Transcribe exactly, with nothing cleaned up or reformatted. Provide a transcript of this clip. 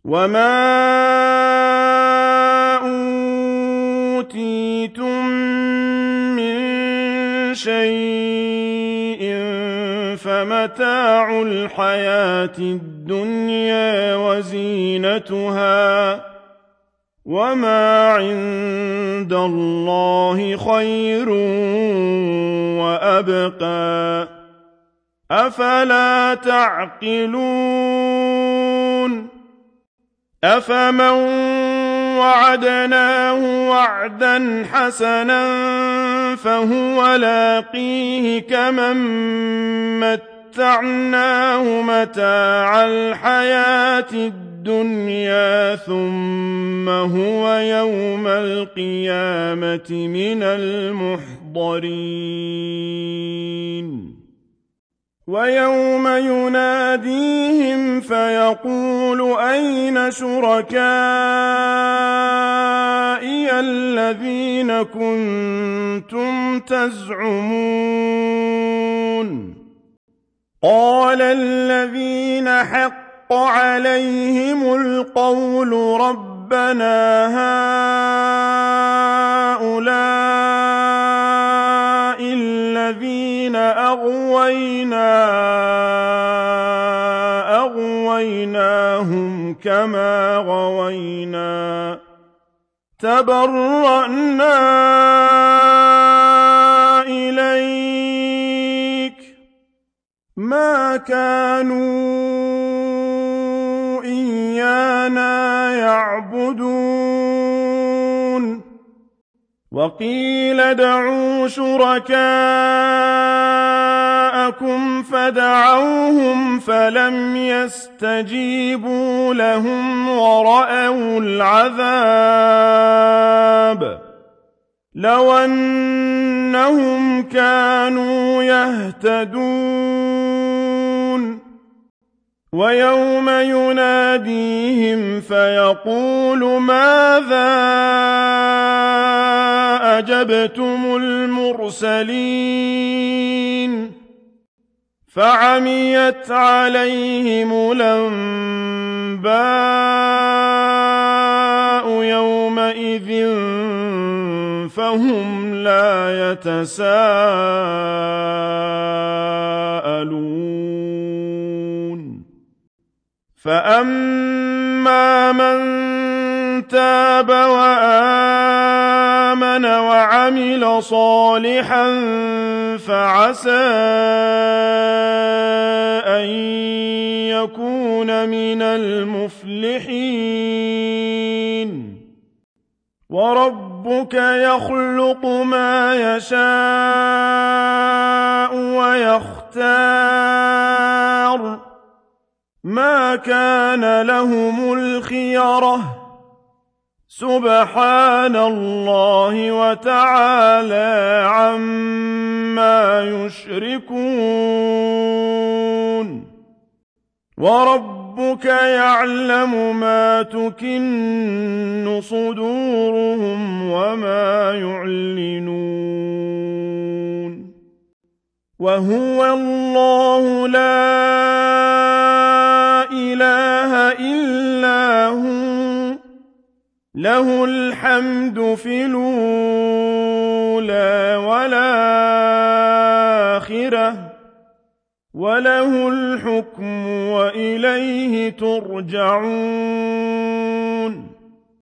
وَمَا أُوتِيتُم مِّن شَيْءٍ فَمَتَاعُ الْحَيَاةِ الدُّنْيَا وَزِينَتُهَا ۚ وَمَا عِندَ اللَّهِ خَيْرٌ وَأَبْقَىٰ ۚ أَفَلَا تَعْقِلُونَ أَفَمَن وَعَدْنَاهُ وَعْدًا حَسَنًا فَهُوَ لَاقِيهِ كَمَن مَّتَّعْنَاهُ مَتَاعَ الْحَيَاةِ الدُّنْيَا ثُمَّ هُوَ يَوْمَ الْقِيَامَةِ مِنَ الْمُحْضَرِينَ وَيَوْمَ يُنَادِيهِمْ فَيَقُولُ أَيْنَ شُرَكَائِيَ الَّذِينَ كُنتُمْ تَزْعُمُونَ قَالَ الَّذِينَ حَقَّ عَلَيْهِمُ الْقَوْلُ رَبَّنَا هَٰؤُلَاءِ الَّذِينَ أَغْوَيْنَا أَغْوَيْنَاهُمْ كَمَا غَوَيْنَا تَبَرَّأْنَا إِلَيْكَ مَا كَانُوا إِيَّانَا يَعْبُدُونَ وَقِيلَ ادْعُوا شُرَكَاءَكُمْ فَدَعَوْهُمْ فَلَمْ يَسْتَجِيبُوا لَهُمْ وَرَأَوُا الْعَذَابَ لَوْ أَنَّهُمْ كَانُوا يَهْتَدُونَ وَيَوْمَ يُنَادِيهِمْ فَيَقُولُ مَاذَا أَجَبْتُمُ الْمُرْسَلِينَ فَعَمِيَتْ عَلَيْهِمُ الْأَنبَاءُ يَوْمَئِذٍ فَهُمْ لَا يَتَسَاءَلُونَ فَأَمَّا مَن تَابَ وَآمَنَ وَعَمِلَ صَالِحًا فَعَسَىٰ أَن يَكُونَ مِنَ الْمُفْلِحِينَ وَرَبُّكَ يَخْلُقُ مَا يَشَاءُ وَيَخْتَارُ ۗ مَا كَانَ لَهُمُ الْخِيَرَةُ ۚ سُبْحَانَ اللَّهِ وَتَعَالَىٰ عَمَّا يُشْرِكُونَ وَرَبُّكَ يَعْلَمُ مَا تُكِنُّ صُدُورُهُمْ وَمَا يُعْلِنُونَ وَهُوَ اللَّهُ لَا إِلَٰهَ إِلَّا هُوَ لَهُ الْحَمْدُ فِي الْأُولَىٰ وَالْآخِرَةِ ۖ وَلَهُ الْحُكْمُ وَإِلَيْهِ تُرْجَعُونَ